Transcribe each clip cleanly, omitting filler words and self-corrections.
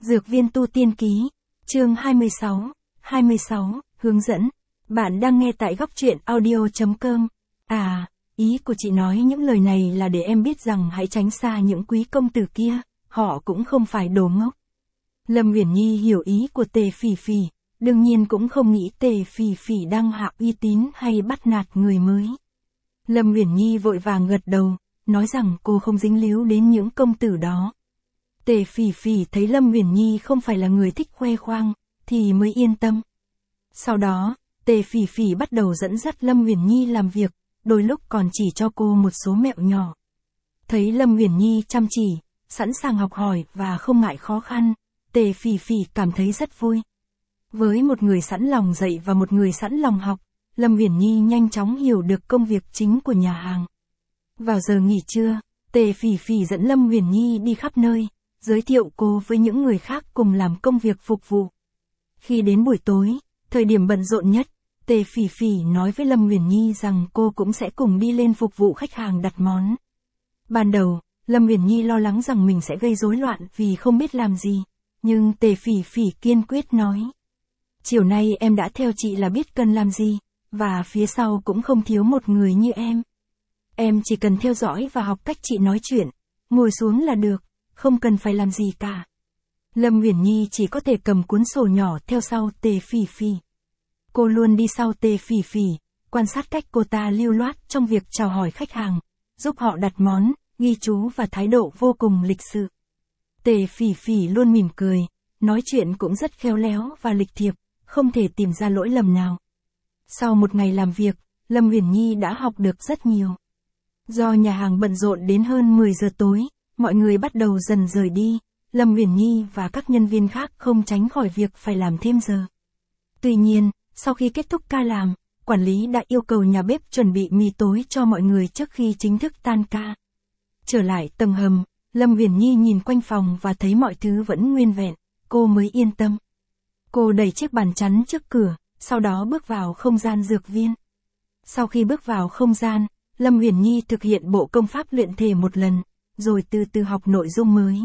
Dược viên tu tiên ký, chương 26, hướng dẫn. Bạn đang nghe tại góc truyện audio.com. Ý của chị nói những lời này là để em biết rằng hãy tránh xa những quý công tử kia, họ cũng không phải đồ ngốc. Lâm Uyển Nhi hiểu ý của Tề Phỉ Phỉ, đương nhiên cũng không nghĩ Tề Phỉ Phỉ đang hạ uy tín hay bắt nạt người mới. Lâm Uyển Nhi vội vàng gật đầu, nói rằng cô không dính líu đến những công tử đó. Tề Phỉ Phỉ thấy Lâm Uyển Nhi không phải là người thích khoe khoang, thì mới yên tâm. Sau đó, Tề Phỉ Phỉ bắt đầu dẫn dắt Lâm Uyển Nhi làm việc, đôi lúc còn chỉ cho cô một số mẹo nhỏ. Thấy Lâm Uyển Nhi chăm chỉ, sẵn sàng học hỏi và không ngại khó khăn, Tề Phỉ Phỉ cảm thấy rất vui. Với một người sẵn lòng dạy và một người sẵn lòng học, Lâm Uyển Nhi nhanh chóng hiểu được công việc chính của nhà hàng. Vào giờ nghỉ trưa, Tề Phỉ Phỉ dẫn Lâm Uyển Nhi đi khắp nơi, giới thiệu cô với những người khác cùng làm công việc phục vụ. Khi đến buổi tối, thời điểm bận rộn nhất, Tề Phỉ Phỉ nói với Lâm Uyển Nhi rằng cô cũng sẽ cùng đi lên phục vụ khách hàng đặt món. Ban đầu, Lâm Uyển Nhi lo lắng rằng mình sẽ gây rối loạn vì không biết làm gì, nhưng Tề Phỉ Phỉ kiên quyết nói. Chiều nay em đã theo chị là biết cần làm gì, và phía sau cũng không thiếu một người như em. Em chỉ cần theo dõi và học cách chị nói chuyện, ngồi xuống là được, không cần phải làm gì cả. Lâm Uyển Nhi chỉ có thể cầm cuốn sổ nhỏ theo sau Tề Phỉ Phỉ. Cô luôn đi sau Tề Phỉ Phỉ, quan sát cách cô ta lưu loát trong việc chào hỏi khách hàng, giúp họ đặt món, ghi chú và thái độ vô cùng lịch sự. Tề Phỉ Phỉ luôn mỉm cười, nói chuyện cũng rất khéo léo và lịch thiệp, không thể tìm ra lỗi lầm nào. Sau một ngày làm việc, Lâm Uyển Nhi đã học được rất nhiều. Do nhà hàng bận rộn đến hơn 10 giờ tối, mọi người bắt đầu dần rời đi, Lâm Uyển Nhi và các nhân viên khác không tránh khỏi việc phải làm thêm giờ. Tuy nhiên, sau khi kết thúc ca làm, quản lý đã yêu cầu nhà bếp chuẩn bị mì tối cho mọi người trước khi chính thức tan ca. Trở lại tầng hầm, Lâm Uyển Nhi nhìn quanh phòng và thấy mọi thứ vẫn nguyên vẹn, cô mới yên tâm. Cô đẩy chiếc bàn chắn trước cửa, sau đó bước vào không gian dược viên. Sau khi bước vào không gian, Lâm Uyển Nhi thực hiện bộ công pháp luyện thể một lần, rồi từ từ học nội dung mới.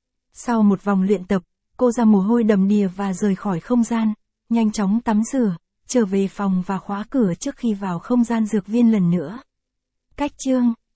Sau một vòng luyện tập, cô ra mồ hôi đầm đìa và rời khỏi không gian, nhanh chóng tắm rửa, trở về phòng và khóa cửa trước khi vào không gian dược viên lần nữa. Cách chương